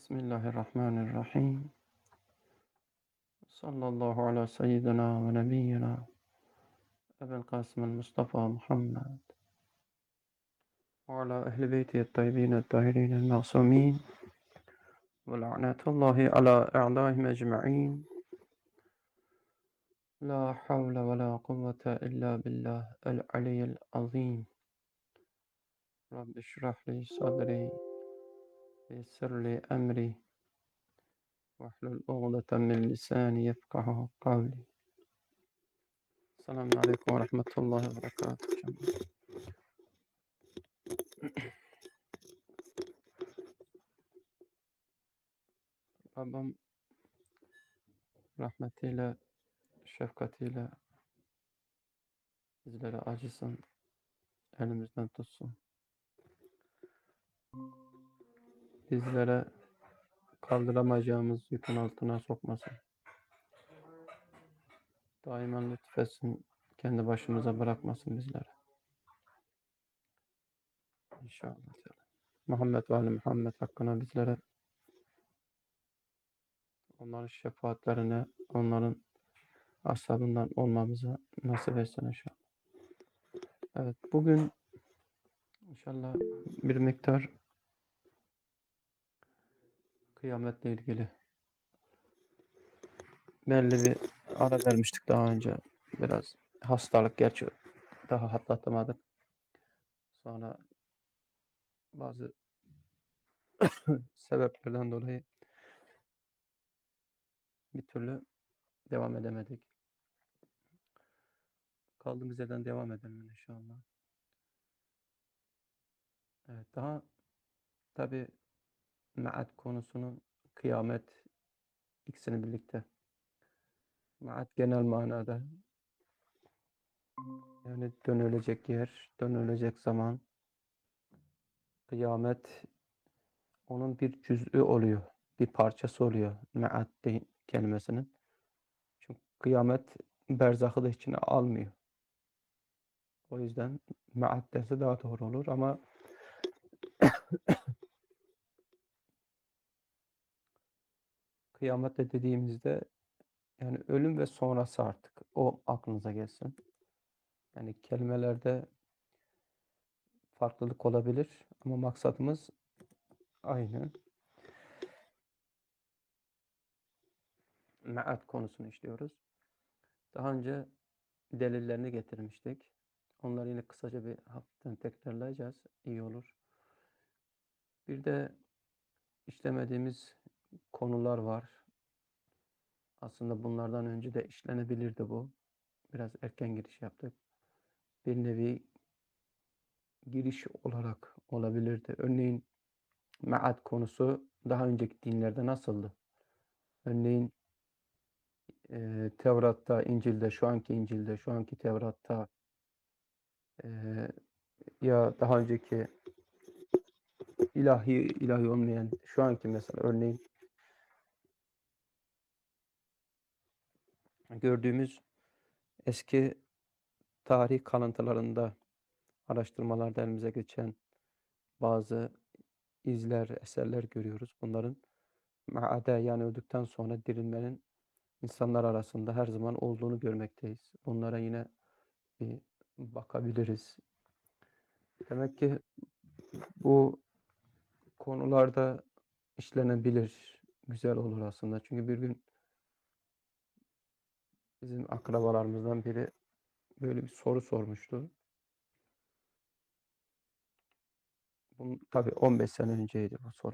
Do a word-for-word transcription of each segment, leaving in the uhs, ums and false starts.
Bismillahirrahmanirrahim. Sallallahu ala seyyidina ve nebiyyina Ebel Kasım el-Mustafa Muhammed ve ala ehli beyti tayyibin el-tahirin el-masumin ve la'natullahi ala a'daihim ecma'in. La havle ve la kuvvete illa billah el-aliyyil azim. Rabbi şrah li sadri ve yessir li emri ve hlul uğdeten min lisani yefkahu kavli. Selamun aleyküm ve rahmetullahi ve berekatuhu. Rabbim rahmetiyle, şefkatiyle bizlere acısın, elimizden tutsun. Bizlere kaldıramayacağımız yükün altına sokmasın. Daima lütfetsin, kendi başımıza bırakmasın bizlere. İnşallah. Muhammed ve Ali Muhammed hakkına bizlere onların şefaatlerine, onların ashabından olmamızı nasip etsin inşallah. Evet, bugün inşallah bir miktar kıyametle ilgili belli bir ara vermiştik daha önce. Biraz hastalık gerçi daha atlatamadık. Sonra bazı sebeplerden dolayı bir türlü devam edemedik. Kaldığımız yerden devam edelim inşallah. Evet, daha tabi maat konusunu, kıyamet, ikisini birlikte. Maat genel manada yani dönülecek yer, dönülecek zaman. Kıyamet onun bir cüz'ü oluyor, bir parçası oluyor maat kelimesinin. Çünkü kıyamet berzahı da içine almıyor. O yüzden maat derse daha doğru olur ama kıyamette dediğimizde yani ölüm ve sonrası artık. O aklınıza gelsin. Yani kelimelerde farklılık olabilir ama maksadımız aynı. Maat konusunu işliyoruz. Daha önce delillerini getirmiştik. Onları yine kısaca bir hafiften tekrarlayacağız. İyi olur. Bir de işlemediğimiz konular var. Aslında bunlardan önce de işlenebilirdi bu. Biraz erken giriş yaptık. Bir nevi giriş olarak olabilirdi. Örneğin maat konusu daha önceki dinlerde nasıldı? Örneğin e, Tevrat'ta, İncil'de, şu anki İncil'de, şu anki Tevrat'ta e, ya daha önceki ilahi ilahi olmayan şu anki mesela örneğin gördüğümüz eski tarih kalıntılarında, araştırmalarda elimize geçen bazı izler, eserler görüyoruz. Bunların maade yani öldükten sonra dirilmenin insanlar arasında her zaman olduğunu görmekteyiz. Bunlara yine bir bakabiliriz. Demek ki bu konularda işlenebilir, güzel olur aslında. Çünkü bir gün bizim akrabalarımızdan biri böyle bir soru sormuştu. Bu tabii on beş sene önceydi bu soru.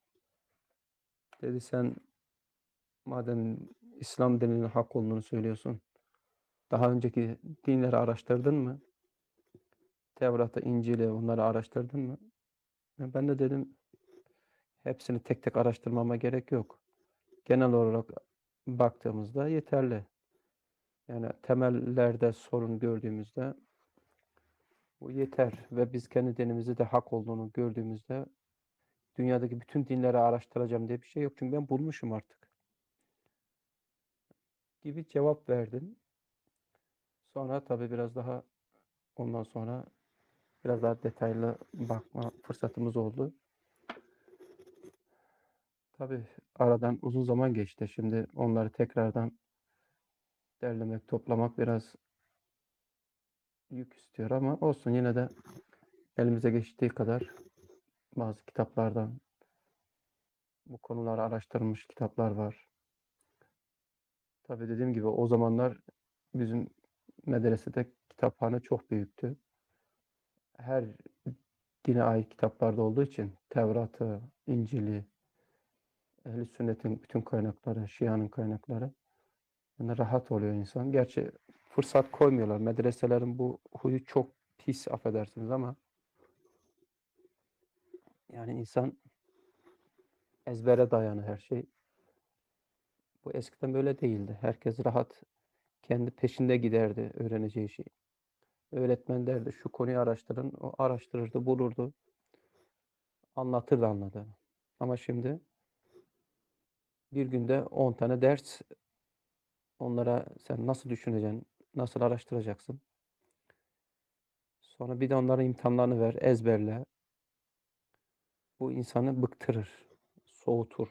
Dedi sen madem İslam dininin hak olduğunu söylüyorsun, daha önceki dinleri araştırdın mı? Tevrat'ı, İncil'i onları araştırdın mı? Ben de dedim hepsini tek tek araştırmama gerek yok. Genel olarak baktığımızda yeterli. Yani temellerde sorun gördüğümüzde bu yeter ve biz kendi dinimizi de hak olduğunu gördüğümüzde dünyadaki bütün dinleri araştıracağım diye bir şey yok. Çünkü ben bulmuşum artık. Gibi cevap verdim. Sonra tabii biraz daha ondan sonra biraz daha detaylı bakma fırsatımız oldu. Tabii aradan uzun zaman geçti. Şimdi onları tekrardan derlemek, toplamak biraz yük istiyor ama olsun yine de elimize geçtiği kadar bazı kitaplardan bu konuları araştırılmış kitaplar var. Tabii dediğim gibi o zamanlar bizim medresede kitaphane çok büyüktü. Her dine ait kitaplarda olduğu için Tevrat'ı, İncil'i, Ehl-i Sünnet'in bütün kaynakları, Şia'nın kaynakları yani rahat oluyor insan. Gerçi fırsat koymuyorlar. Medreselerin bu huyu çok pis affedersiniz ama yani insan ezbere dayanı her şey. Bu eskiden böyle değildi. Herkes rahat kendi peşinde giderdi öğreneceği şeyi. Öğretmen derdi şu konuyu araştırın. O araştırırdı, bulurdu. Anlatırdı anladığını. Ama şimdi bir günde on tane ders onlara sen nasıl düşüneceksin, nasıl araştıracaksın? Sonra bir de onların imtihanlarını ver, ezberle. Bu insanı bıktırır, soğutur.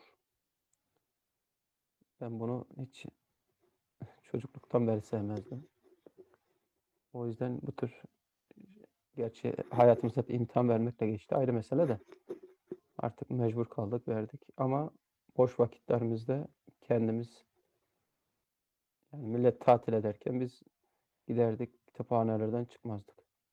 Ben bunu hiç çocukluktan beri sevmezdim. O yüzden bu tür gerçi hayatımız hep imtihan vermekle geçti. Ayrı mesele de artık mecbur kaldık, verdik. Ama boş vakitlerimizde kendimiz yani millet tatil ederken biz giderdik kütüphanelerden çıkmazdık.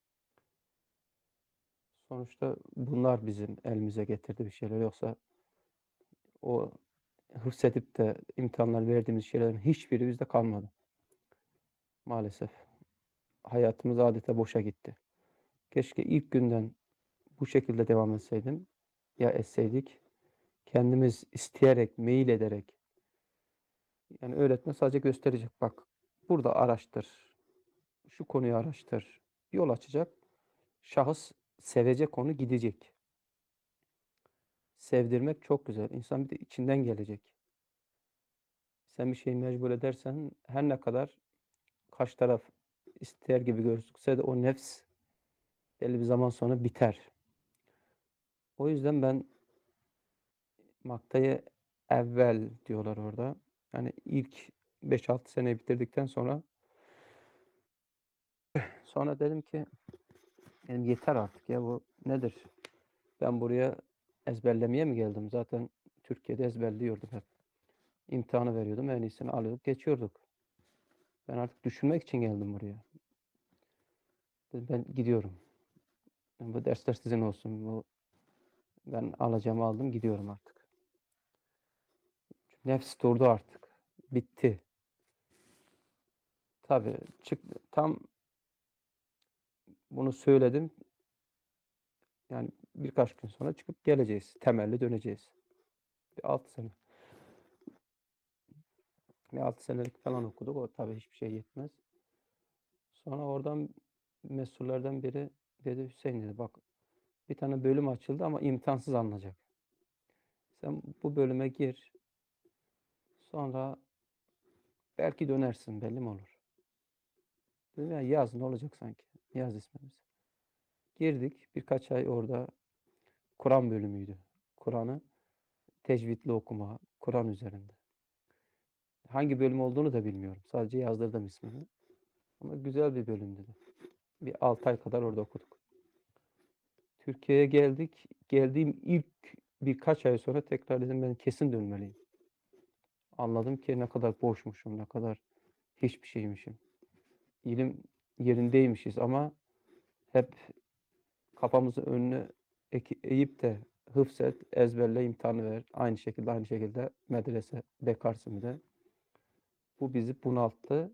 Sonuçta bunlar bizim elimize getirdi bir şeyler. Yoksa o hıfzedip de imtihanlar verdiğimiz şeylerin hiçbiri bizde kalmadı. Maalesef. Hayatımız adeta boşa gitti. Keşke ilk günden bu şekilde devam etseydim ya etseydik. Kendimiz isteyerek, meyil ederek yani öğretmen sadece gösterecek. Bak burada araştır. Şu konuyu araştır. Yol açacak. Şahıs sevecek onu gidecek. Sevdirmek çok güzel. İnsan bir de içinden gelecek. Sen bir şeyi mecbur edersen her ne kadar karşı taraf ister gibi gözükse de o nefs belli bir zaman sonra biter. O yüzden ben maktayı evvel diyorlar orada. Yani ilk beş altı sene bitirdikten sonra sonra dedim ki benim yeter artık ya bu nedir? Ben buraya ezberlemeye mi geldim? Zaten Türkiye'de ezberliyordum hep. İmtihanı veriyordum. En iyisini alıyorduk. Geçiyorduk. Ben artık düşünmek için geldim buraya. Dedim ben gidiyorum. Yani bu dersler sizin olsun. Bu, ben alacağımı aldım. Gidiyorum artık. Nefs durdu artık. Bitti. Tabii çık, tam bunu söyledim. Yani birkaç gün sonra çıkıp geleceğiz. Temelli döneceğiz. Bir altı sene. Bir altı senelik falan okuduk. O tabii hiçbir şey yetmez. Sonra oradan mesullerden biri dedi Hüseyin dedi bak bir tane bölüm açıldı ama imkansız alınacak. Sen bu bölüme gir. Sonra belki dönersin belli mi olur? Dedim ya yaz ne olacak sanki? Yaz ismimiz. Girdik. Birkaç ay orada Kur'an bölümüydü. Kur'an'ı tecvidli okuma. Kur'an üzerinde. Hangi bölüm olduğunu da bilmiyorum. Sadece yazdırdım ismini. Ama güzel bir bölümdü. Bir altı ay kadar orada okuduk. Türkiye'ye geldik. Geldiğim ilk birkaç ay sonra tekrar dedim ben kesin dönmeliyim. Anladım ki ne kadar boşmuşum, ne kadar hiçbir şeymişim. İlim yerindeymişiz ama hep kafamızı önüne eğip de hıfzet, ezberle, imtihanı ver. Aynı şekilde aynı şekilde medrese bekarsın bir de. Bu bizi bunalttı.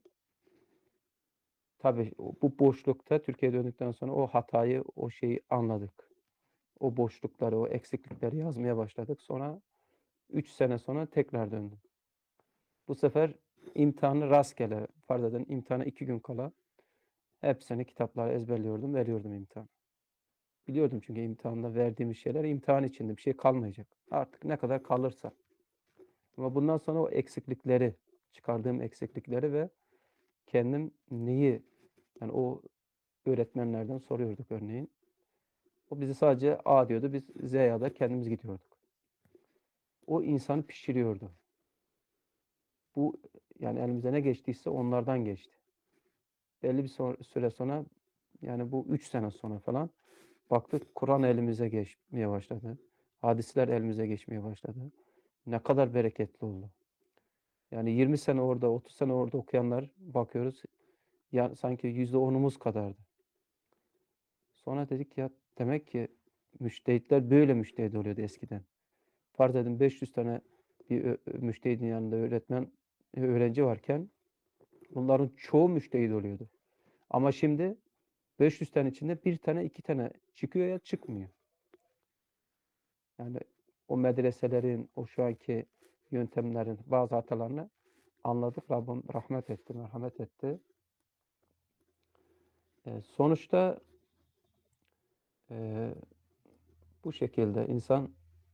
Tabii bu boşlukta Türkiye'ye döndükten sonra o hatayı, o şeyi anladık. O boşlukları, o eksiklikleri yazmaya başladık. Sonra üç sene sonra tekrar döndüm. Bu sefer imtihanı rastgele, farz edin imtihana iki gün kala hepsini kitapları ezberliyordum, veriyordum imtihan. Biliyordum çünkü imtihanda verdiğimiz şeyler imtihan içinde bir şey kalmayacak. Artık ne kadar kalırsa. Ama bundan sonra o eksiklikleri, çıkardığım eksiklikleri ve kendim neyi, yani o öğretmenlerden soruyorduk örneğin. O bizi sadece A diyordu, biz Z'ye da kendimiz gidiyorduk. o insanı pişiriyordu. Bu yani elimize ne geçtiyse onlardan geçti. Belli bir so- süre sonra yani bu üç sene sonra falan baktık Kur'an elimize geçmeye başladı. Hadisler elimize geçmeye başladı. Ne kadar bereketli oldu. Yani yirmi sene orada, otuz sene orada okuyanlar bakıyoruz ya sanki yüzde onumuz kadardı. Sonra dedik ya demek ki müştehitler böyle müştehit oluyordu eskiden. Farz edin beş yüz tane bir ö- ö- müştehidin yanında öğretmen e, öğrenci varken bunların çoğu müştehit oluyordu. Ama şimdi beş yüz tane içinde bir tane iki tane çıkıyor ya çıkmıyor. Yani o medreselerin, o şu anki yöntemlerin bazı hatalarını anladık. Rabbim rahmet etti, merhamet etti. E, sonuçta e, bu şekilde insan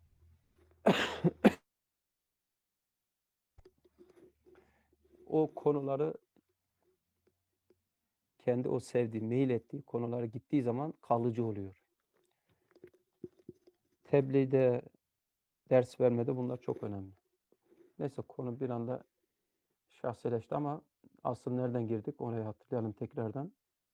o konuları kendi o sevdiği, meyil ettiği konulara gittiği zaman kalıcı oluyor. Tebliğde, ders vermede bunlar çok önemli. Neyse konu bir anda şahsileşti ama asıl nereden girdik onu hatırlayalım tekrardan.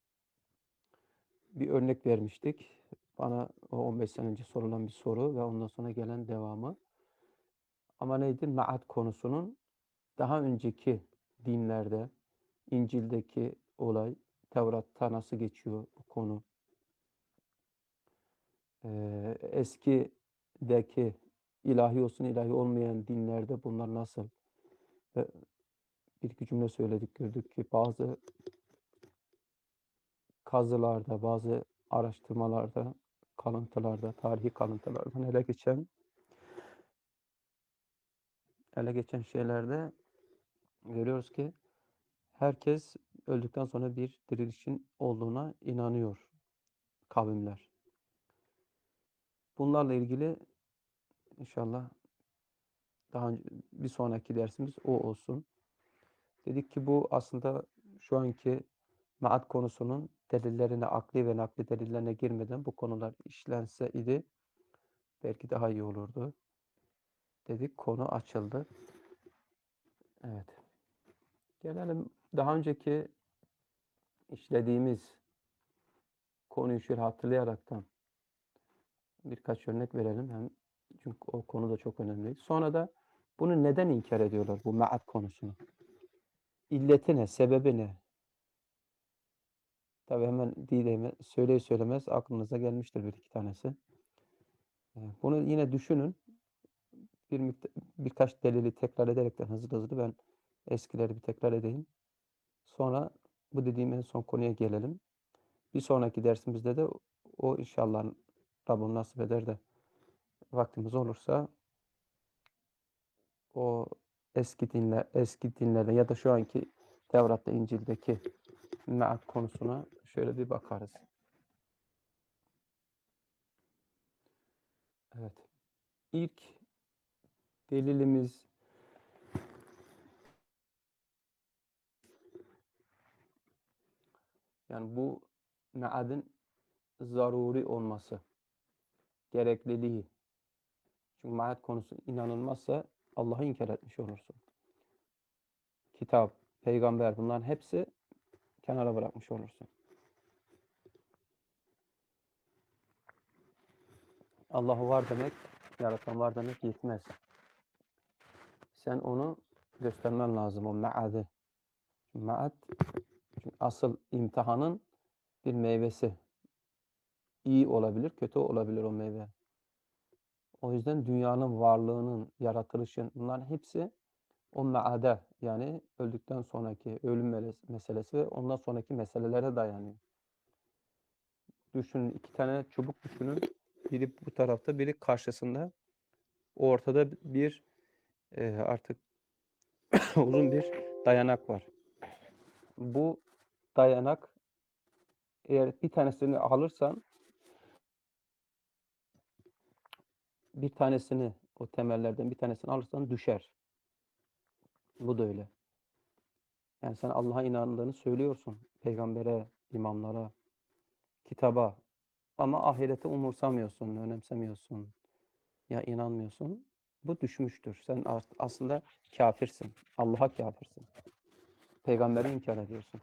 Bir örnek vermiştik. Bana o on beş sene önce sorulan bir soru ve ondan sonra gelen devamı. Ama neydi? Ma'at konusunun daha önceki dinlerde, İncil'deki olay, Tevrat'ta nasıl geçiyor bu konu? Ee, eskideki ilahi olsun ilahi olmayan dinlerde bunlar nasıl? Ve bir iki cümle söyledik, gördük ki bazı kazılarda, bazı araştırmalarda, kalıntılarda, tarihi kalıntılardan ele geçen ele geçen şeylerde görüyoruz ki herkes öldükten sonra bir dirilişin olduğuna inanıyor kavimler. Bunlarla ilgili inşallah daha önce, bir sonraki dersimiz o olsun. Dedik ki bu aslında şu anki maat konusunun delillerine, akli ve nakli delillerine girmeden bu konular işlense idi belki daha iyi olurdu. Dedik konu açıldı. Evet. Gelelim daha önceki işlediğimiz konuyu şöyle hatırlayaraktan birkaç örnek verelim. Hem çünkü o konu da çok önemli. Sonra da bunu neden inkar ediyorlar bu maat konusunu? İlleti ne? Sebebi ne? Tabii hemen diyeceğimi söyleye söylemez aklınıza gelmiştir bir iki tanesi. Bunu yine düşünün. Bir birkaç delili tekrar ederekten hızlı hızlı ben eskileri bir tekrar edeyim. Sonra bu dediğim en son konuya gelelim. Bir sonraki dersimizde de o inşallah Rabbim nasip eder de vaktimiz olursa o eski dinler, eski dinlerden ya da şu anki Tevrat'ta, İncil'deki me'at konusuna şöyle bir bakarız. Evet. İlk delilimiz yani bu me'adın zaruri olması, gerekliliği. Çünkü me'at konusu inanılmazsa Allah'ı inkar etmiş olursun. Kitap, peygamber bunların hepsi kenara bırakmış olursun. Allah var demek, yaratan var demek yetmez. Sen onu göstermen lazım, o me'adı. Me'ad, asıl imtihanın bir meyvesi. İyi olabilir, kötü olabilir o meyve. O yüzden dünyanın varlığının, yaratılışın, bunların hepsi o me'ade, yani öldükten sonraki ölüm meselesi ve ondan sonraki meselelere dayanıyor. Düşünün, iki tane çubuk düşünün. Biri bu tarafta, biri karşısında. Ortada bir e, artık uzun bir dayanak var. Bu dayanak eğer bir tanesini alırsan bir tanesini o temellerden bir tanesini alırsan düşer. Bu da öyle. Yani sen Allah'a inandığını söylüyorsun. Peygambere, imamlara, kitaba. Ama ahirete umursamıyorsun, önemsemiyorsun. Ya inanmıyorsun. Bu düşmüştür. Sen aslında kafirsin. Allah'a kafirsin. Peygamberi inkar ediyorsun.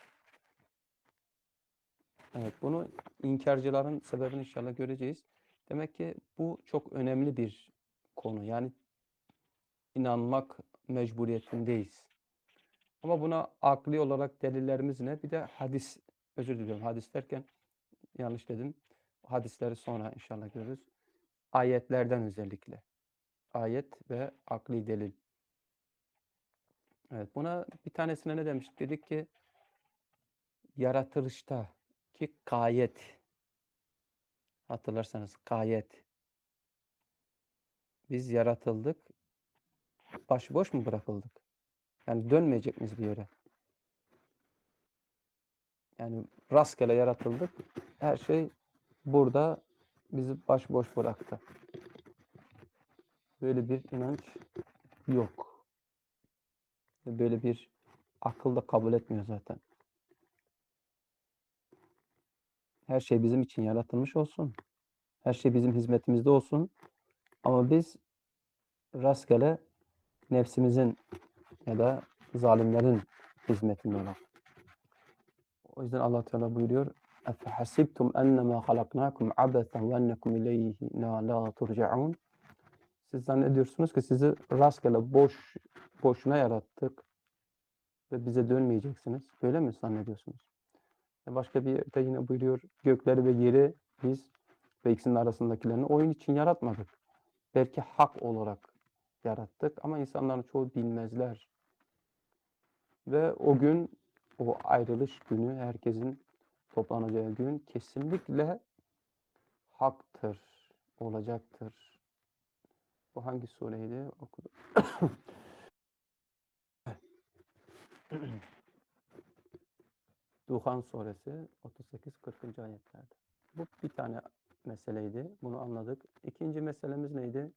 Evet, bunu inkarcıların sebebini inşallah göreceğiz. Demek ki bu çok önemli bir konu. Yani inanmak mecburiyetindeyiz. Ama buna akli olarak delillerimiz ne? Bir de hadis, özür diliyorum, hadis derken yanlış dedim. Hadisleri sonra inşallah görürüz. Ayetlerden özellikle. Ayet ve akli delil. Evet, buna bir tanesine ne demiştik? Dedik ki yaratılışta ki gayet, hatırlarsanız gayet, biz yaratıldık, başıboş mu bırakıldık? Yani dönmeyecek miyiz bir yere? Yani rastgele yaratıldık, her şey burada bizi başıboş bıraktı. Böyle bir inanç yok. Böyle bir akıl da kabul etmiyor zaten. Her şey bizim için yaratılmış olsun. Her şey bizim hizmetimizde olsun. Ama biz rastgele nefsimizin ya da zalimlerin hizmetinde olalım. O yüzden Allah Teala buyuruyor: "Efehasibtum ennemâ halaknâkum abesen ve ennekum ileyhinâ lâ turcaun." Siz zannediyorsunuz ki sizi rastgele boş boşuna yarattık ve bize dönmeyeceksiniz. Böyle mi zannediyorsunuz? Başka bir yerde yine buyuruyor: gökleri ve yeri biz ve ikisinin arasındakilerini oyun için yaratmadık. Belki hak olarak yarattık ama insanların çoğu bilmezler. Ve o gün, o ayrılış günü, herkesin toplanacağı gün kesinlikle haktır, olacaktır. Bu hangi sureydi? Okudum. Duhan suresi otuz sekiz kırkıncı ayetlerde. Bu bir tane meseleydi. Bunu anladık. İkinci meselemiz neydi?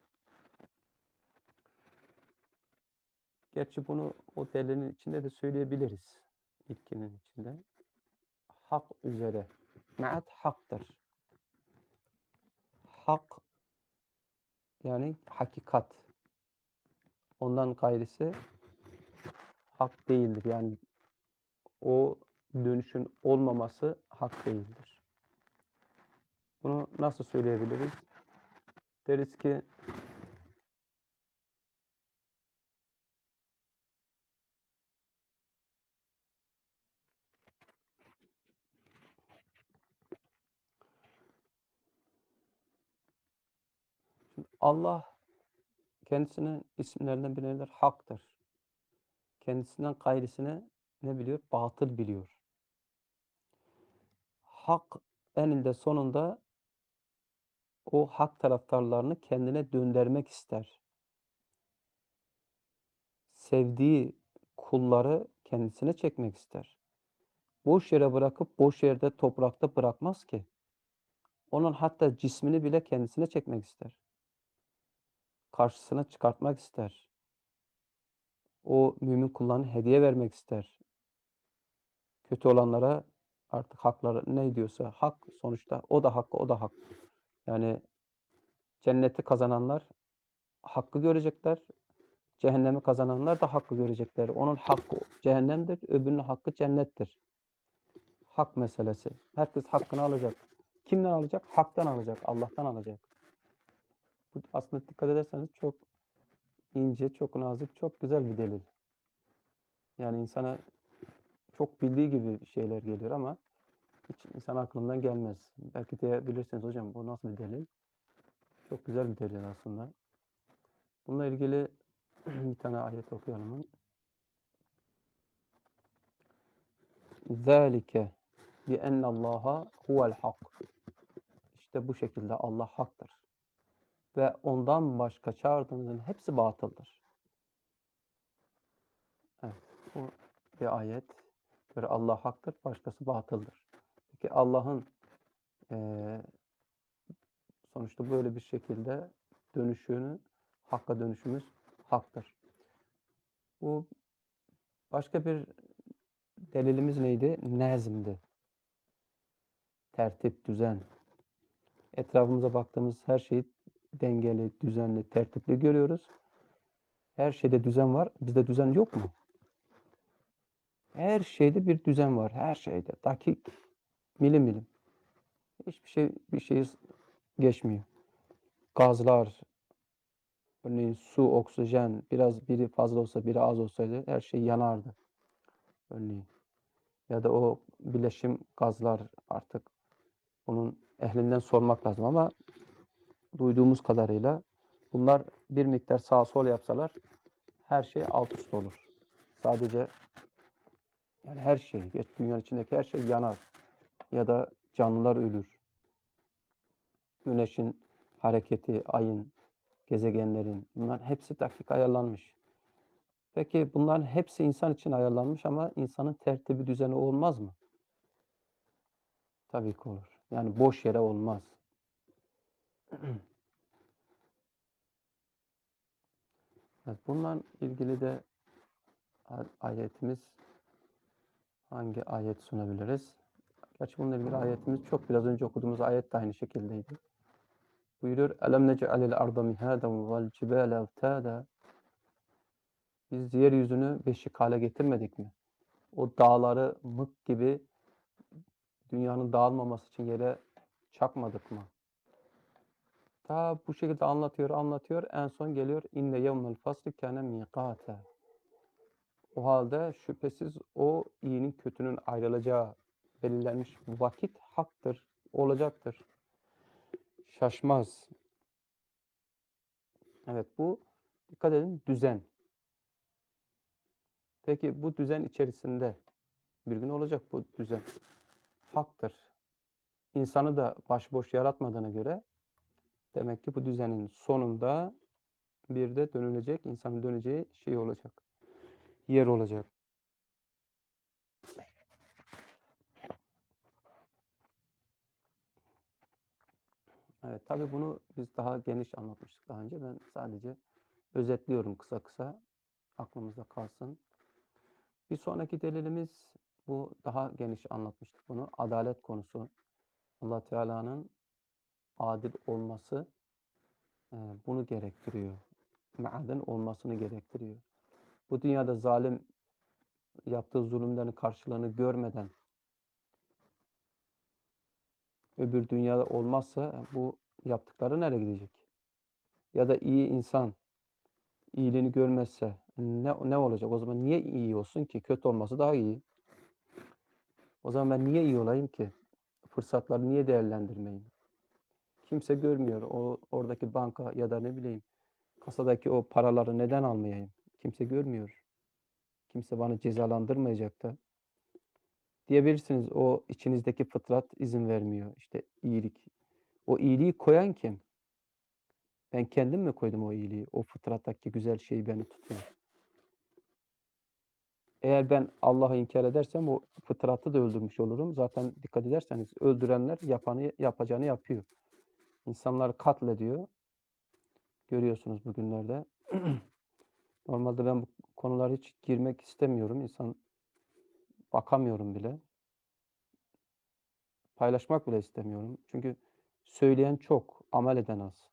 Gerçi bunu o delilin içinde de söyleyebiliriz. İlkinin içinde. Hak üzere. Me'at haktır. Hak yani hakikat. Ondan gayrisi hak değildir. Yani o dönüşün olmaması hak değildir. Bunu nasıl söyleyebiliriz? Deriz ki Allah kendisinin isimlerinden biridir, haktır. Kendisinden gayrısını ne biliyor? Batıl biliyor. Hak eninde sonunda o hak taraftarlarını kendine döndürmek ister. Sevdiği kulları kendisine çekmek ister. Boş yere bırakıp boş yerde toprakta bırakmaz ki. Onun hatta cismini bile kendisine çekmek ister. Karşısına çıkartmak ister. O mümin kullarına hediye vermek ister. Kötü olanlara artık hakları ne diyorsa hak, sonuçta o da hak, o da hak. Yani cenneti kazananlar hakkı görecekler. Cehennemi kazananlar da hakkı görecekler. Onun hakkı cehennemdir, öbürünün hakkı cennettir. Hak meselesi. Herkes hakkını alacak. Kimden alacak? Hak'tan alacak, Allah'tan alacak. Bu aslında dikkat ederseniz çok ince, çok nazik, çok güzel bir delil. Yani insana çok bildiği gibi şeyler geliyor ama hiç insan aklından gelmez. Belki diyebilirsiniz, hocam bu nasıl bir delil? Çok güzel bir delil aslında. Bununla ilgili bir tane ayet okuyalım. ذَٰلِكَ بِأَنَّ اللّٰهَ هُوَ الْحَقِّ. İşte bu şekilde Allah haktır. Ve ondan başka çağırdığınızın hepsi batıldır. Evet, bu bir ayet. Böyle Allah haktır, başkası batıldır. Peki Allah'ın e, sonuçta böyle bir şekilde dönüşünü, hakka dönüşümüz haktır. Bu başka bir delilimiz neydi? Nezmdi. Tertip, düzen. Etrafımıza baktığımız her şeyi dengeli, düzenli, tertipli görüyoruz. Her şeyde düzen var. Bizde düzen yok mu? Her şeyde bir düzen var. Her şeyde. Dakik, milim milim. Hiçbir şey bir şey geçmiyor. Gazlar, örneğin su, oksijen, biraz biri fazla olsa, biri az olsaydı her şey yanardı. Örneğin. Ya da o bileşim gazlar artık onun ehlinden sormak lazım ama duyduğumuz kadarıyla bunlar bir miktar sağ sol yapsalar her şey alt üst olur. Sadece yani her şey, dünyanın içindeki her şey yanar ya da canlılar ölür. Güneşin hareketi, ayın, gezegenlerin bunlar hepsi dakik ayarlanmış. Peki bunların hepsi insan için ayarlanmış ama insanın tertibi düzeni olmaz mı? Tabii ki olur. Yani boş yere olmaz. Evet, bununla ilgili de ayetimiz hangi ayet sunabiliriz? Gerçi bununla ilgili ayetimiz çok. Biraz önce okuduğumuz ayet de aynı şekildeydi. Buyuruyor: "Elem nec'alil arda mihaden vel cibale evtada." Biz yeryüzünü beşik hale getirmedik mi? O dağları mık gibi dünyanın dağılmaması için yere çakmadık mı? Ta bu şekilde anlatıyor, anlatıyor. En son geliyor: "İnne yevmel fasli kâne mîkâte." O halde şüphesiz o iyinin kötünün ayrılacağı belirlenmiş vakit haktır, olacaktır. Şaşmaz. Evet, bu dikkat edin düzen. Peki bu düzen içerisinde bir gün olacak bu düzen. Haktır. İnsanı da başboş yaratmadığına göre demek ki bu düzenin sonunda bir de dönülecek, insanın döneceği şey olacak. Yer olacak. Evet, tabii bunu biz daha geniş anlatmıştık daha önce. Ben sadece özetliyorum kısa kısa. Aklımızda kalsın. Bir sonraki delilimiz bu daha geniş anlatmıştık bunu. Adalet konusu. Allah Teala'nın adil olması e, bunu gerektiriyor. Me'aden olmasını gerektiriyor. Bu dünyada zalim yaptığı zulümlerin karşılığını görmeden öbür dünyada olmazsa bu yaptıkları nereye gidecek? Ya da iyi insan iyiliğini görmezse ne, ne olacak? O zaman niye iyi olsun ki? Kötü olması daha iyi. O zaman ben niye iyi olayım ki? Fırsatları niye değerlendirmeyeyim? Kimse görmüyor. O oradaki banka ya da ne bileyim kasadaki o paraları neden almayayım? Kimse görmüyor. Kimse bana cezalandırmayacak da. Diyebilirsiniz o içinizdeki fıtrat izin vermiyor. İşte iyilik. O iyiliği koyan kim? Ben kendim mi koydum o iyiliği? O fıtrattaki güzel şeyi beni tutuyor. Eğer ben Allah'ı inkar edersem o fıtratı da öldürmüş olurum. Zaten dikkat ederseniz öldürenler yapanı yapacağını yapıyor. İnsanları katlediyor. Görüyorsunuz bugünlerde. Normalde ben bu konulara hiç girmek istemiyorum. İnsan bakamıyorum bile. Paylaşmak bile istemiyorum. Çünkü söyleyen çok, amel eden az.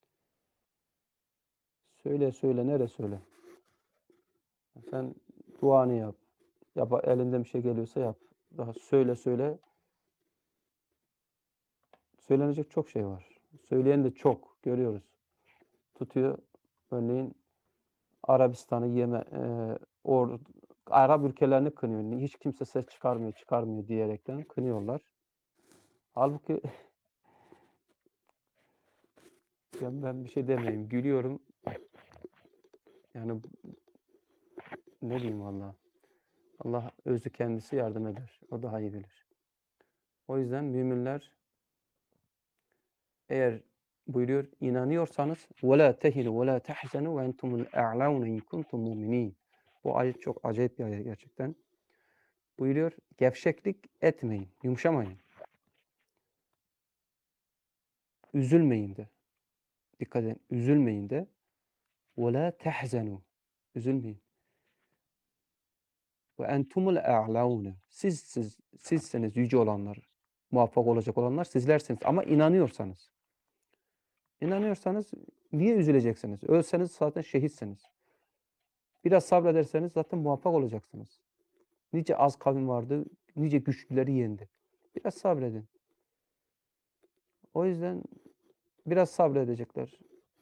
Söyle söyle, nere söyle. Sen duanı yap. Yap, elinden bir şey geliyorsa yap. Daha söyle söyle. Söylenecek çok şey var. Söyleyen de çok. Görüyoruz. Tutuyor. Örneğin Arabistan'ı yeme, e, or, Arap ülkelerini kınıyor. Hiç kimse ses çıkarmıyor, çıkarmıyor diyerekten kınıyorlar. Halbuki ben, ben bir şey demeyeyim. Gülüyorum. Yani ne diyeyim valla. Allah özü kendisi yardım eder. O daha iyi bilir. O yüzden müminler eğer buyuruyor inanıyorsanız وَلَا تَهِنُوا وَلَا تَحْزَنُوا وَاَنْتُمُ الْاَعْلَوْنَ اِنْ كُنْتُمْ مُؤْمِنِينَ. Bu ayet çok acayip bir ayet gerçekten. Buyuruyor gevşeklik etmeyin, yumuşamayın. Üzülmeyin de. Dikkat edin, üzülmeyin de. وَلَا تَحْزَنُوا. Üzülmeyin. وَاَنْتُمُ الْاَعْلَوْنَ. Siz, siz, sizseniz yüce olanlar, muvaffak olacak olanlar sizlersiniz. Ama inanıyorsanız. İnanıyorsanız niye üzüleceksiniz? Ölseniz zaten şehitsiniz. Biraz sabrederseniz zaten muvaffak olacaksınız. Nice az kavim vardı, nice güçlüleri yendi. Biraz sabredin. O yüzden biraz sabredecekler.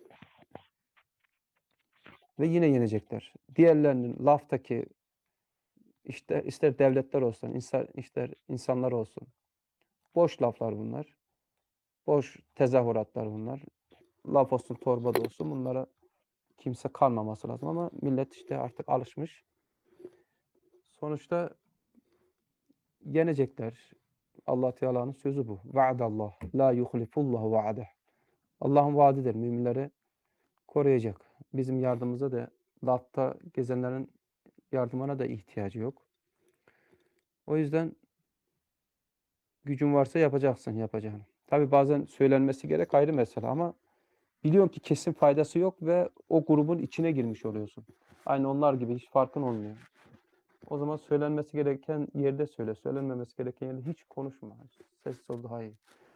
Ve yine yenecekler. Diğerlerinin laftaki işte ister devletler olsun, ister, ister insanlar olsun. Boş laflar bunlar. Boş tezahüratlar bunlar. Laf olsun, torba da olsun. Bunlara kimse kanmaması lazım ama millet işte artık alışmış. Sonuçta yenecekler. Allah Teala'nın sözü bu. Vaadallah. La yuhlifullahu vaadeh. Allah'ın vaadidir. Müminleri koruyacak. Bizim yardımımıza da lafta gezenlerin yardımına da ihtiyacı yok. O yüzden gücün varsa yapacaksın yapacağını. Tabii bazen söylenmesi gerek ayrı mesele ama biliyorsun ki kesin faydası yok ve o grubun içine girmiş oluyorsun. Aynı onlar gibi hiç farkın olmuyor. O zaman söylenmesi gereken yerde söyle, söylenmemesi gereken yerde hiç konuşma. Sessiz ol daha iyi.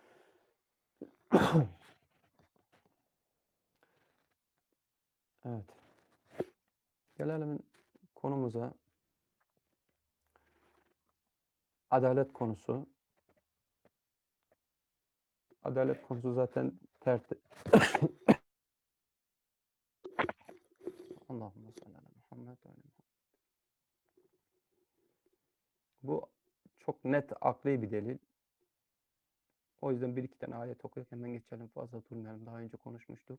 Evet. Gelelim konumuza. Adalet konusu. Adalet konusu zaten tert... Allahümme salli ala Muhammed. Bu çok net akli bir delil. O yüzden bir iki tane ayet okuyarak hemen geçelim. Fazla durmayalım. Daha önce konuşmuştuk.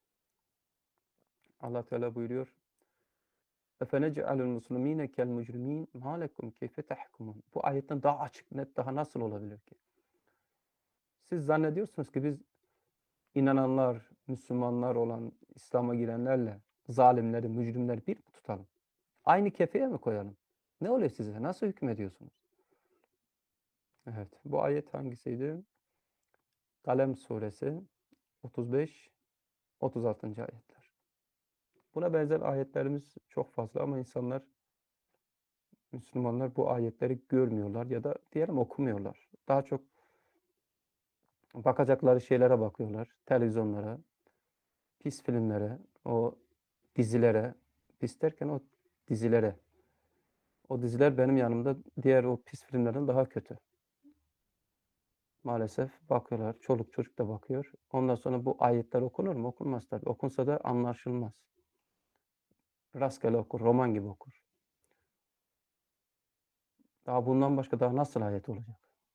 Allah Teala buyuruyor. اَفَنَجْعَلُ الْمُسْلِم۪ينَ كَالْمُجْرِم۪ينَ مَا لَكُمْ كَيْفَ تَحْكُمُونَ Bu ayetten daha açık, net, daha nasıl olabilir ki? Siz zannediyorsunuz ki biz inananlar, Müslümanlar olan, İslam'a girenlerle zalimleri, mücrimleri bir mi tutalım? Aynı kefeye mi koyalım? Ne oluyor size? Nasıl hükmediyorsunuz? Evet. Bu ayet hangisiydi? Kalem suresi otuz beş otuz altıncı ayetler. Buna benzer ayetlerimiz çok fazla ama insanlar, Müslümanlar bu ayetleri görmüyorlar ya da diyelim okumuyorlar. Daha çok bakacakları şeylere bakıyorlar. Televizyonlara, pis filmlere, o dizilere, pis derken o dizilere. O diziler benim yanımda diğer o pis filmlerden daha kötü. Maalesef bakıyorlar. Çoluk çocuk da bakıyor. Ondan sonra bu ayetler okunur mu? Okunmaz tabii. Okunsa da anlaşılmaz. Rastgele okur, roman gibi okur. Daha bundan başka daha nasıl ayet olacak?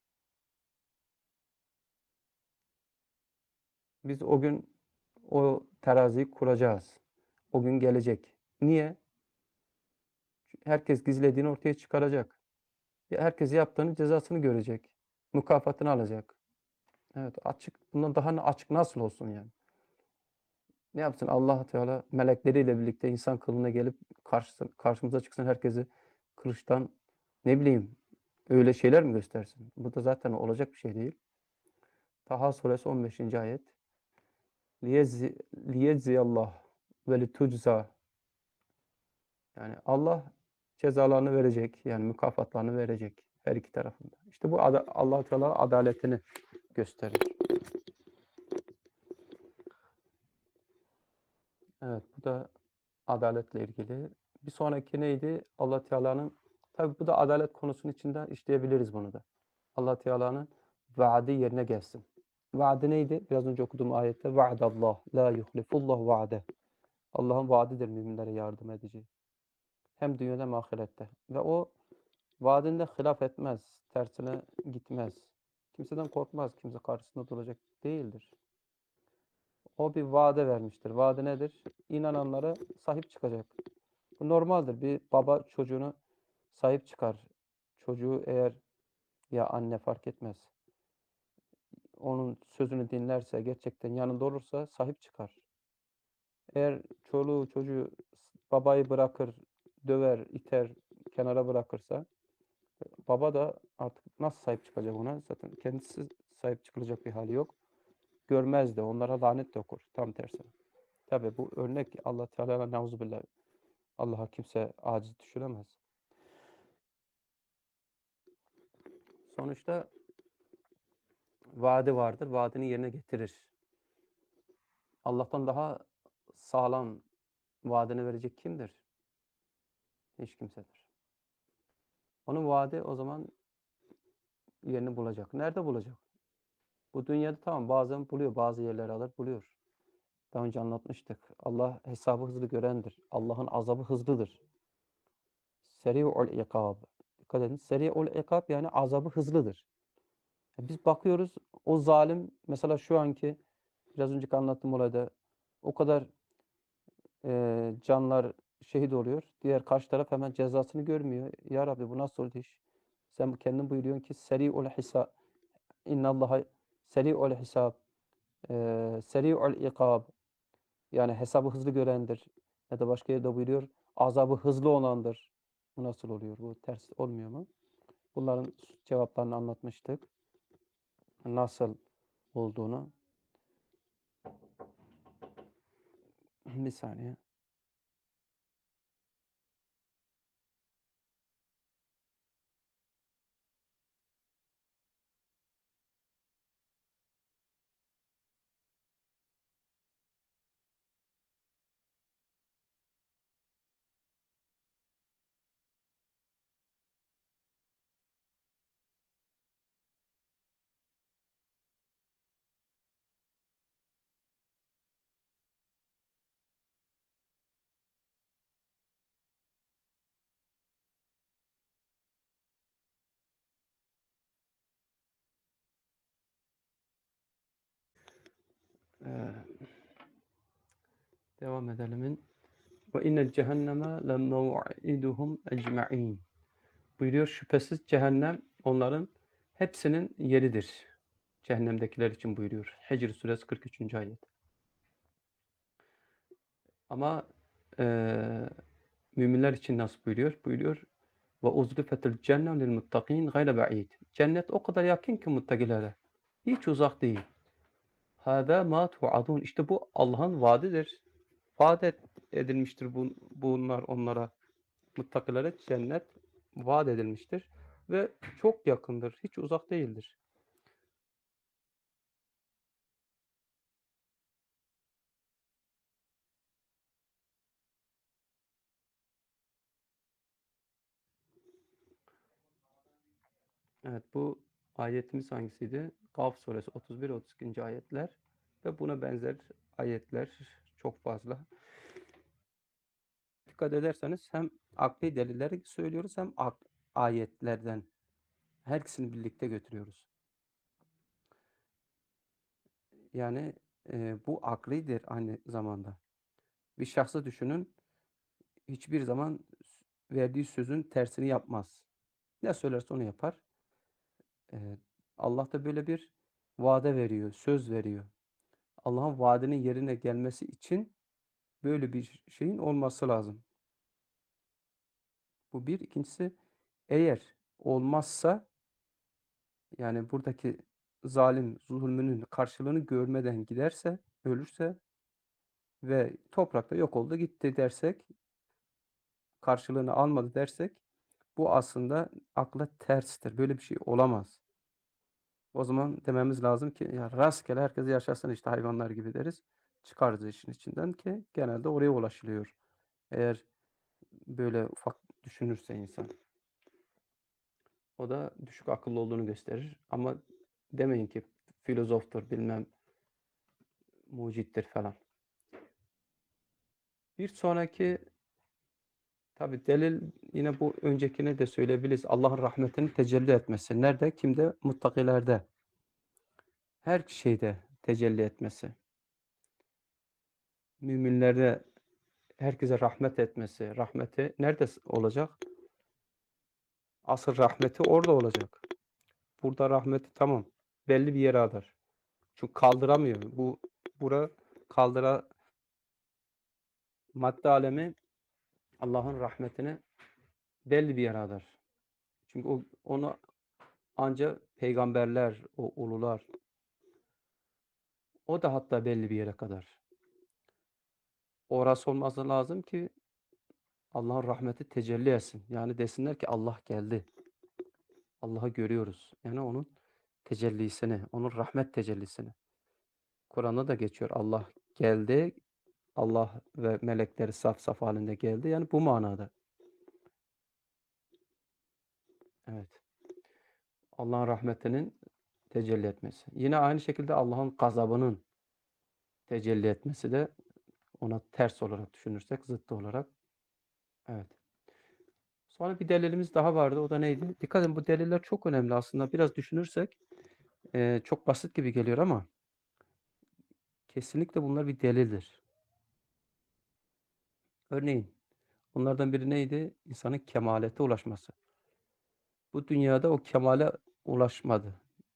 Biz o gün o teraziyi kuracağız. O gün gelecek. Niye? Herkes gizlediğini ortaya çıkaracak. Herkes yaptığının cezasını görecek. Mükafatını alacak. Evet, açık. Bundan daha açık nasıl olsun yani? Ne yapsın Allah Teala melekleriyle birlikte insan kılığına gelip karşısına, karşımıza çıksın, herkesi kılıçtan, ne bileyim, öyle şeyler mi göstersin? Bu da zaten olacak bir şey değil. Taha suresi on beşinci ayet. Liyedziyallah ve litucza. Yani Allah cezalarını verecek, yani mükafatlarını verecek her iki tarafında. İşte bu Allah Teala adaletini gösterir. Evet, bu da adaletle ilgili. Bir sonraki neydi? Allah Teala'nın, tabi bu da adalet konusunun içinden işleyebiliriz bunu da. Allah Teala'nın vaadi yerine gelsin. Vaadi neydi? Biraz önce okuduğum ayette vaadallah la yuhlifullah vaade. Allah'ın vaadidir müminlere yardım edici. Hem dünyada hem ahirette. Ve o vaadinde hilaf etmez, tersine gitmez. Kimseden korkmaz, kimse karşısında duracak değildir. O bir vaade vermiştir. Vaade nedir? İnananlara sahip çıkacak. Bu normaldir. Bir baba çocuğunu sahip çıkar. Çocuğu eğer, ya anne fark etmez, onun sözünü dinlerse, gerçekten yanında olursa sahip çıkar. Eğer çoluğu çocuğu babayı bırakır, döver, iter, kenara bırakırsa baba da artık nasıl sahip çıkacak ona? Zaten kendisi sahip çıkılacak bir hali yok. Görmez de, onlara lanet de okur. Tam tersi. Tabi bu örnek Allah Teala'ya neuzubillah. Allah'a kimse aciz düşüremez. Sonuçta vaadi vardır. Vaadini yerine getirir. Allah'tan daha sağlam vaadini verecek kimdir? Hiç kimsedir. Onun vaadi o zaman yerini bulacak. Nerede bulacak? Bu dünyada tamam bazen buluyor, bazı yerleri alır buluyor. Daha önce anlatmıştık. Allah hesabı hızlı görendir. Allah'ın azabı hızlıdır. Seri'ul ikab. Dikkat edin. Seri'ul ikab yani azabı hızlıdır. Biz bakıyoruz o zalim mesela şu anki biraz önceki anlattığım olayda o kadar e, canlar şehit oluyor. Diğer karşı taraf hemen cezasını görmüyor. Ya Rabbi bu nasıl oldu iş? Sen bu kendin buyuruyorsun ki seri'ul hisab. İnnallaha seri'ul hisab. E, seri'ul ikab. Yani hesabı hızlı görendir. Ya da başka yerde buyuruyor. Azabı hızlı olandır. Bu nasıl oluyor? Bu ters olmuyor mu? Bunların cevaplarını anlatmıştık. Nasıl olduğunu. Bir saniye. Ee, devam edelim. Ve innel cehenneme lemev'iduhum ecma'in. Buyuruyor şüphesiz cehennem onların hepsinin yeridir. Cehennemdekiler için buyuruyor. Hicr suresi kırk üçüncü ayet. Ama e, müminler için nasıl buyuruyor? Buyuruyor ve uzlifetil cennem lil muttakin gayre ba'id. Cennet o kadar yakın ki muttakilere. Hiç uzak değil. Hâdâ mâ tu'adûn. İşte bu Allah'ın vaadidir. Vaat edilmiştir bu, bunlar onlara. Muttakilere cennet vaat edilmiştir. Ve çok yakındır. Hiç uzak değildir. Evet bu ayetimiz hangisiydi? Kaf suresi otuz bir otuz iki. ayetler ve buna benzer ayetler çok fazla. Dikkat ederseniz hem akli delilleri söylüyoruz hem ayetlerden her ikisini birlikte götürüyoruz. Yani e, bu aklidir aynı zamanda. Bir şahsı düşünün hiçbir zaman verdiği sözün tersini yapmaz. Ne söylerse onu yapar. E, Allah da böyle bir vade veriyor, söz veriyor. Allah'ın vaadinin yerine gelmesi için böyle bir şeyin olması lazım. Bu bir. İkincisi eğer olmazsa yani buradaki zalim zulmünün karşılığını görmeden giderse, ölürse ve toprakta yok oldu gitti dersek, karşılığını almadı dersek bu aslında akla terstir. Böyle bir şey olamaz. O zaman dememiz lazım ki ya rastgele herkes yaşasın işte hayvanlar gibi deriz. Çıkarız işin içinden ki genelde oraya ulaşılıyor. Eğer böyle ufak düşünürse insan. O da düşük akıllı olduğunu gösterir. Ama demeyin ki filozoftur bilmem mucittir falan. Bir sonraki tabi delil yine bu öncekine de söyleyebiliriz. Allah'ın rahmetinin tecelli etmesi. Nerede? Kimde? Muttakilerde. Her şeyde tecelli etmesi. Müminlerde herkese rahmet etmesi. Rahmeti nerede olacak? Asıl rahmeti orada olacak. Burada rahmeti tamam. Belli bir yere kadar. Çünkü kaldıramıyor. Bu bura kaldıra madde alemi Allah'ın rahmetini belli bir yere kadar. Çünkü o, onu ancak peygamberler, o ulular, o da hatta belli bir yere kadar. Orası olması lazım ki Allah'ın rahmeti tecelli etsin. Yani desinler ki Allah geldi. Allah'ı görüyoruz. Yani onun tecellisini, onun rahmet tecellisini. Kur'an'da da geçiyor. Allah geldi. Allah ve melekleri saf saf halinde geldi. Yani bu manada. Evet. Allah'ın rahmetinin tecelli etmesi. Yine aynı şekilde Allah'ın gazabının tecelli etmesi de ona ters olarak düşünürsek, zıttı olarak. Evet. Sonra bir delilimiz daha vardı. O da neydi? Dikkat edin, bu deliller çok önemli aslında. Biraz düşünürsek eee, çok basit gibi geliyor ama kesinlikle bunlar bir delildir. Örneğin bunlardan biri neydi? İnsanın kemalete ulaşması. Bu dünyada o kemale ulaşmadı.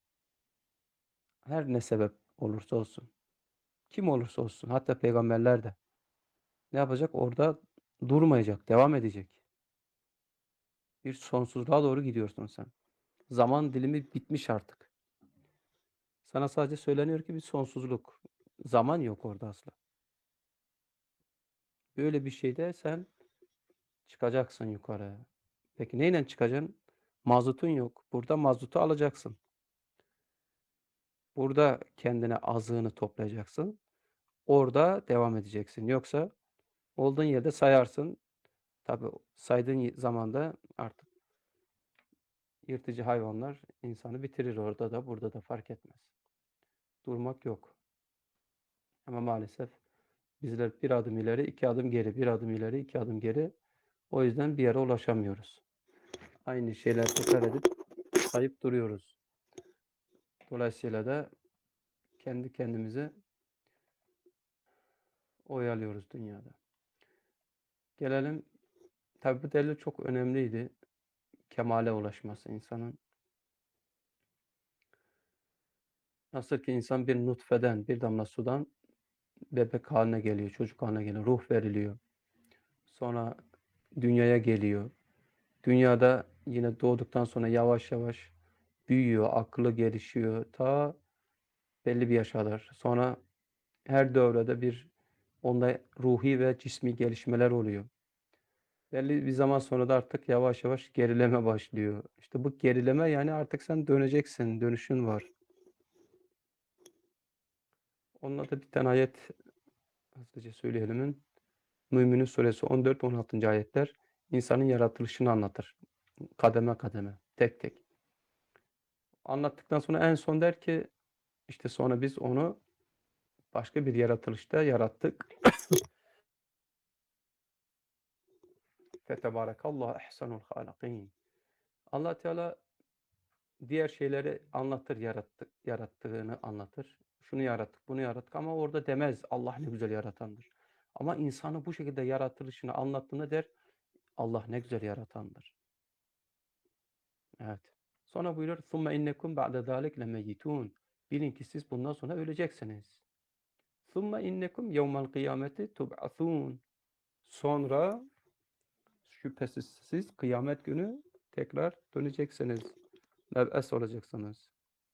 Her ne sebep olursa olsun. Kim olursa olsun. Hatta peygamberler de. Ne yapacak? Orada durmayacak. Devam edecek. Bir sonsuzluğa doğru gidiyorsun sen. Zaman dilimi bitmiş artık. Sana sadece söyleniyor ki bir sonsuzluk. Zaman yok orada asla. Böyle bir şeyde sen çıkacaksın yukarı. Peki neyle çıkacaksın? Mazotun yok. Burada mazotu alacaksın. Burada kendine azığını toplayacaksın. Orada devam edeceksin. Yoksa olduğun yerde sayarsın. Tabii saydığın zamanda artık yırtıcı hayvanlar insanı bitirir, orada da burada da fark etmez. Durmak yok. Ama maalesef bizler bir adım ileri, iki adım geri, bir adım ileri, iki adım geri. O yüzden bir yere ulaşamıyoruz. Aynı şeyler tekrar edip sayıp duruyoruz. Dolayısıyla da kendi kendimize oyalıyoruz dünyada. Gelelim, tabi bu delil çok önemliydi. Kemale ulaşması insanın. Nasıl ki insan bir nutfeden, bir damla sudan bebek haline geliyor, çocuk haline geliyor, ruh veriliyor. Sonra dünyaya geliyor. Dünyada yine doğduktan sonra yavaş yavaş büyüyor, aklı gelişiyor. Ta belli bir yaşa kadar. Sonra her devrede bir onda ruhi ve cismi gelişmeler oluyor. Belli bir zaman sonra da artık yavaş yavaş gerileme başlıyor. İşte bu gerileme, yani artık sen döneceksin, dönüşün var. Onunla da bir tane ayet hızlıca söyleyelim. Mü'minin suresi on dört on altıncı ayetler insanın yaratılışını anlatır. Kademe kademe, tek tek. Anlattıktan sonra en son der ki işte sonra biz onu başka bir yaratılışta yarattık. Fetebarakallahu ehsenul halikin. Allah Teala diğer şeyleri anlatır, yarattık, yarattığını anlatır. Şunu yarattık, bunu yarattık ama orada demez Allah ne güzel yaratandır. Ama insanı bu şekilde yaratılışını anlattığında der Allah ne güzel yaratandır. Evet. Sonra buyuruyor ثُمَّ اِنَّكُمْ بَعْدَ ذَٰلِكَ لَمَيِّتُونَ. Bilin ki siz bundan sonra öleceksiniz. ثُمَّ اِنَّكُمْ يَوْمَ الْقِيَامَةِ تُبْعَثُونَ. Sonra şüphesiz siz kıyamet günü tekrar döneceksiniz. Meb'es olacaksınız.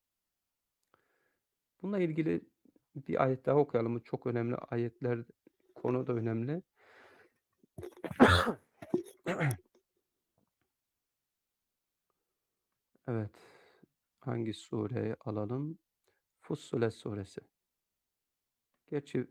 Bununla ilgili bir ayet daha okuyalım. Bu çok önemli ayetler, konu da önemli. Evet. Hangi sureyi alalım? Fussilet suresi. Gerçi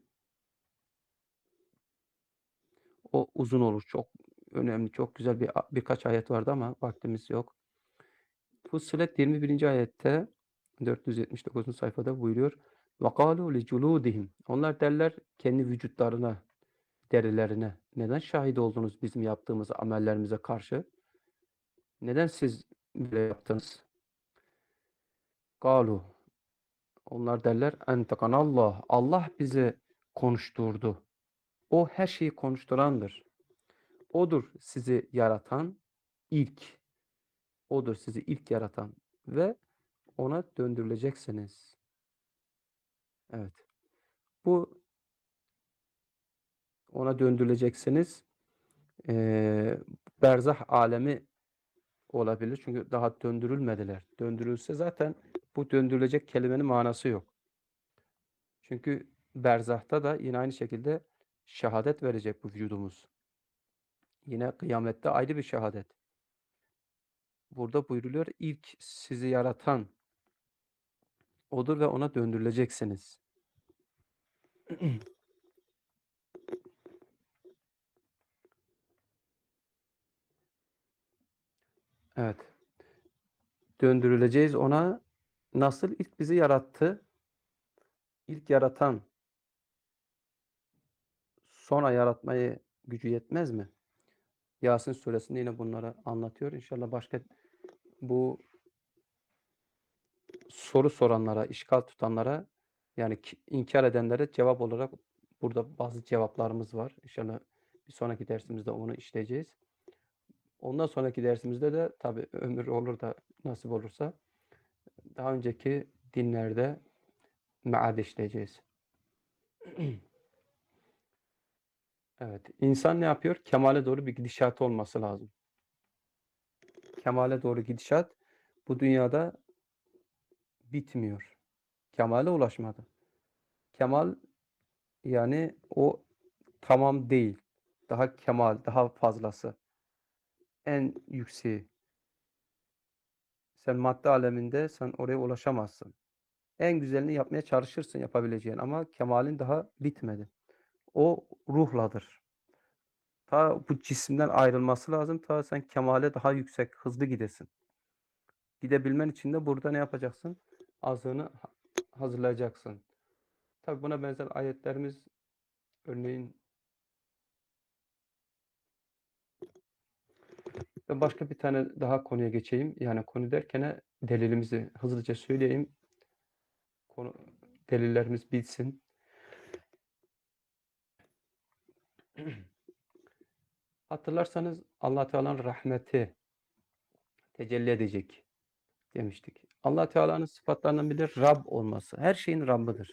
o uzun olur. Çok önemli, çok güzel bir birkaç ayet vardı ama vaktimiz yok. Fussilet yirmi birinci ayette dört yüz yetmiş dokuzuncu sayfada buyuruyor. وَقَالُوا لِجُلُودِهِمْ. Onlar derler kendi vücutlarına, derilerine. Neden şahit oldunuz bizim yaptığımız amellerimize karşı? Neden siz böyle yaptınız? قَالُوا. Onlar derler entekanallah. Allah bizi konuşturdu. O her şeyi konuşturandır. Odur sizi yaratan ilk. Odur sizi ilk yaratan ve ona döndürüleceksiniz. Evet. Bu ona döndürüleceksiniz. Ee, berzah alemi olabilir. Çünkü daha döndürülmediler. Döndürülse zaten bu döndürülecek kelimenin manası yok. Çünkü berzahta da yine aynı şekilde şehadet verecek bu vücudumuz. Yine kıyamette ayrı bir şehadet. Burada buyruluyor ilk sizi yaratan odur ve ona döndürüleceksiniz. Evet. Döndürüleceğiz ona. Nasıl? İlk bizi yarattı. İlk yaratan sonra yaratmayı gücü yetmez mi? Yasin Suresinde yine bunları anlatıyor. İnşallah başka bu soru soranlara, işgal tutanlara, yani ki inkâr edenlere cevap olarak burada bazı cevaplarımız var. İnşallah bir sonraki dersimizde onu işleyeceğiz. Ondan sonraki dersimizde de tabii ömür olur da nasip olursa daha önceki dinlerde mead işleyeceğiz. Evet. İnsan ne yapıyor? Kemale doğru bir gidişatı olması lazım. Kemale doğru gidişat bu dünyada bitmiyor. Kemale ulaşmadı. Kemal yani o tamam değil. Daha kemal, daha fazlası. En yükseği. Sen madde aleminde sen oraya ulaşamazsın. En güzelini yapmaya çalışırsın yapabileceğin ama kemalin daha bitmedi. O ruhladır. Ta bu cisimden ayrılması lazım. Ta sen kemale daha yüksek, hızlı gidesin. Gidebilmen için de burada ne yapacaksın? Azığını hazırlayacaksın. Tabi buna benzer ayetlerimiz örneğin ve başka bir tane daha konuya geçeyim. Yani konu derken delilimizi hızlıca söyleyeyim. Konu, delillerimiz bitsin. Hatırlarsanız Allah Teala'nın rahmeti tecelli edecek demiştik. Allah Teala'nın sıfatlarından biri Rab olması. Her şeyin Rabbıdır.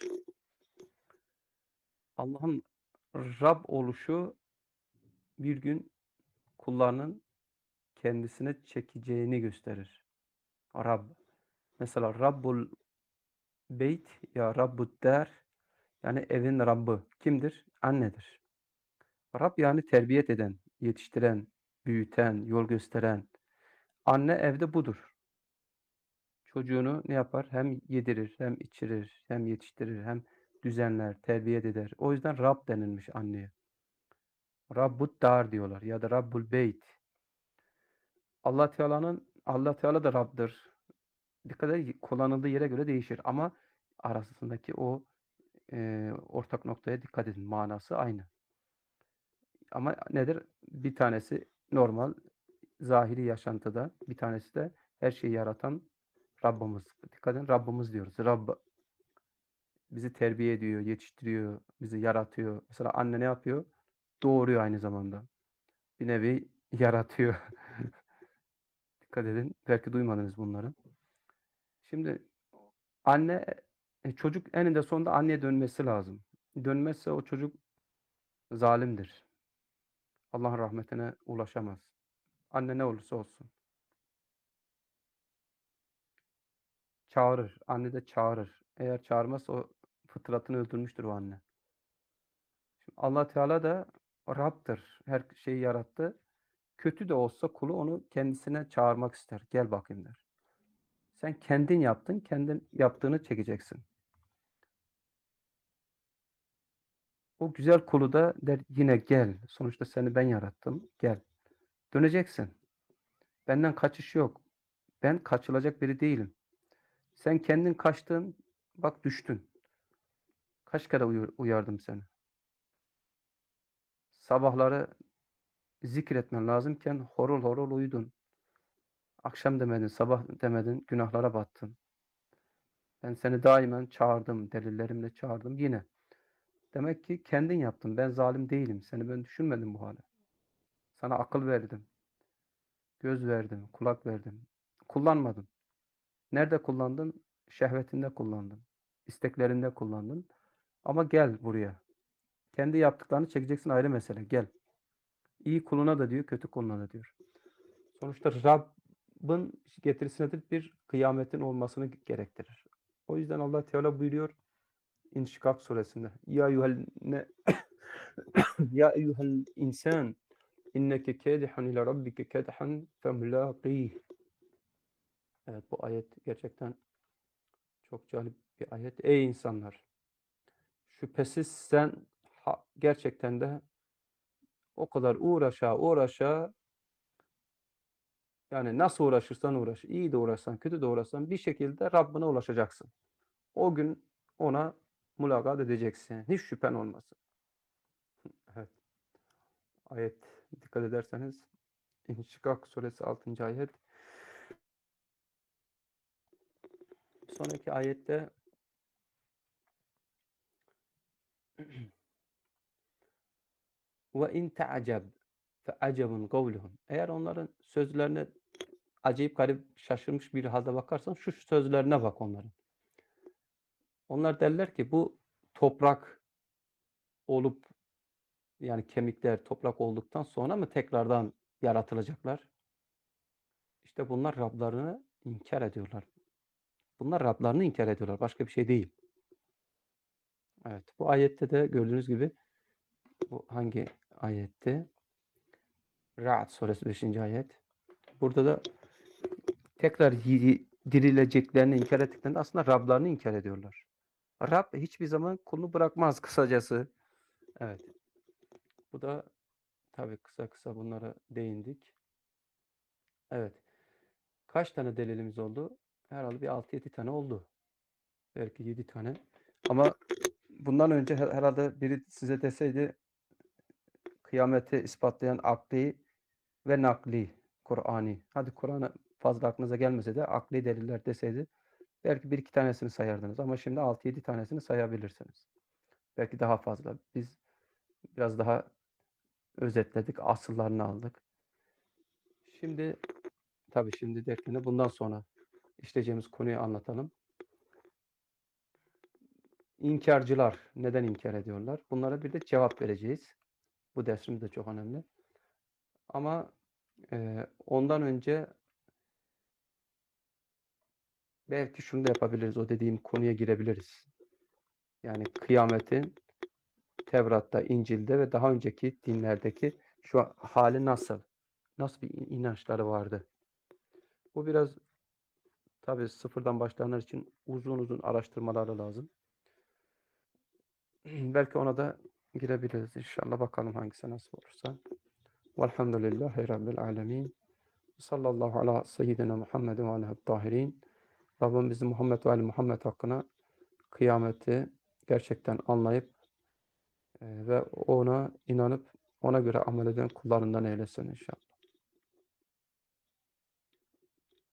Allah'ın Rab oluşu bir gün kullarının kendisine çekeceğini gösterir. Rab. Mesela Rabbul Beyt ya Rabbud Der, yani evin Rabbı kimdir? Annedir. Rab yani terbiyet eden, yetiştiren, büyüten, yol gösteren. Anne evde budur. Çocuğunu ne yapar? Hem yedirir, hem içirir, hem yetiştirir, hem düzenler, terbiyet eder. O yüzden Rab denilmiş anneye. Rabbud Dar diyorlar ya da Rabbul Beyt. Allah Teala'nın Allah Teala da Rab'dır. Dikkat edin, kullanıldığı yere göre değişir ama arasındaki o e, ortak noktaya dikkat edin. Manası aynı. Ama nedir? Bir tanesi normal, zahiri yaşantıda. Bir tanesi de her şeyi yaratan Rabbimiz. Dikkat edin, Rabbimiz diyoruz. Rabb bizi terbiye ediyor, yetiştiriyor, bizi yaratıyor. Mesela anne ne yapıyor? Doğuruyor aynı zamanda. Bir nevi yaratıyor. Dikkat edin. Belki duymadınız bunları. Şimdi anne, e, çocuk eninde sonunda anneye dönmesi lazım. Dönmezse o çocuk zalimdir. Allah'ın rahmetine ulaşamaz. Anne ne olursa olsun. Çağırır. Anne de çağırır. Eğer çağırmazsa o fıtratını öldürmüştür o anne. Şimdi Allah Teala da Rab'dır. Her şeyi yarattı. Kötü de olsa kulu onu kendisine çağırmak ister. Gel bakayım der. Sen kendin yaptın, kendin yaptığını çekeceksin. O güzel kulu da der yine gel. Sonuçta seni ben yarattım. Gel. Döneceksin. Benden kaçış yok. Ben kaçılacak biri değilim. Sen kendin kaçtın, bak düştün. Kaç kere uyardım seni. Sabahları zikretmen lazımken horul horul uyudun. Akşam demedin, sabah demedin, günahlara battın. Ben seni daimen çağırdım, delillerimle çağırdım yine. Demek ki kendin yaptın. Ben zalim değilim. Seni ben düşünmedim bu hale. Sana akıl verdim, göz verdim, kulak verdim. Kullanmadın. Nerede kullandın? Şehvetinde kullandın. İsteklerinde kullandın. Ama gel buraya. Kendi yaptıklarını çekeceksin, ayrı mesele. Gel. İyi kuluna da diyor, kötü kuluna da diyor. Sonuçta Rabb'in getirisi nedir? Bir kıyametin olmasını gerektirir. O yüzden Allah Teala buyuruyor İnşikak suresinde. Ya eyyuhel ne ya eyyuhel insan inneke kâdihun ila rabbike kâdhan femulâqîh. Evet, bu ayet gerçekten çok cazip bir ayet. Ey insanlar! Şüphesiz sen gerçekten de o kadar uğraşa uğraşa Yani nasıl uğraşırsan uğraş, iyi de uğraşsan, kötü de uğraşsan bir şekilde Rabbine ulaşacaksın. O gün ona mülakat edeceksin. Hiç şüphen olmasın. Evet. Ayet dikkat ederseniz İnşikak suresi altıncı ayet. Sonraki ayette ve in ta'ceb fe acebun kavluhum. Eğer onların sözlerine acayip garip şaşırmış bir halde bakarsan şu sözlerine bak onların. Onlar derler ki bu toprak olup yani kemikler toprak olduktan sonra mı tekrardan yaratılacaklar? İşte bunlar Rablarını inkar ediyorlar. Bunlar Rablarını inkar ediyorlar. Başka bir şey değil. Evet. Bu ayette de gördüğünüz gibi bu hangi ayetti? Ra'd suresi beşinci ayet. Burada da tekrar dirileceklerini inkar ettiklerinde aslında Rablarını inkar ediyorlar. Rab hiçbir zaman kulunu bırakmaz kısacası. Evet. Bu da tabii kısa kısa bunlara değindik. Evet. Kaç tane delilimiz oldu? Herhalde bir altı yedi tane oldu. Belki yedi tane. Ama bundan önce herhalde biri size deseydi kıyameti ispatlayan akli ve nakli, Kur'ani. Hadi Kur'an'ı fazla aklınıza gelmese de akli deliller deseydi belki bir iki tanesini sayardınız. Ama şimdi altı yedi tanesini sayabilirsiniz. Belki daha fazla. Biz biraz daha özetledik, asıllarını aldık. Şimdi tabii şimdi derken bundan sonra işleyeceğimiz konuyu anlatalım. İnkarcılar neden inkar ediyorlar? Bunlara bir de cevap vereceğiz. Bu dersimiz de çok önemli. Ama e, ondan önce belki şunu da yapabiliriz. O dediğim konuya girebiliriz. Yani kıyametin Tevrat'ta, İncil'de ve daha önceki dinlerdeki şu hali nasıl? Nasıl bir inançları vardı? Bu biraz tabii sıfırdan başlayanlar için uzun uzun araştırmaları lazım. Belki ona da girebiliriz inşallah. Bakalım hangisi nasıl olursa. Velhamdülillahi Rabbil alemin. Sallallahu ala seyyidina Muhammed ve aleyhi tahirin. Rabbim bizi Muhammed ve Ali Muhammed hakkına kıyameti gerçekten anlayıp e, ve ona inanıp ona göre amel eden kullarından eylesin inşallah.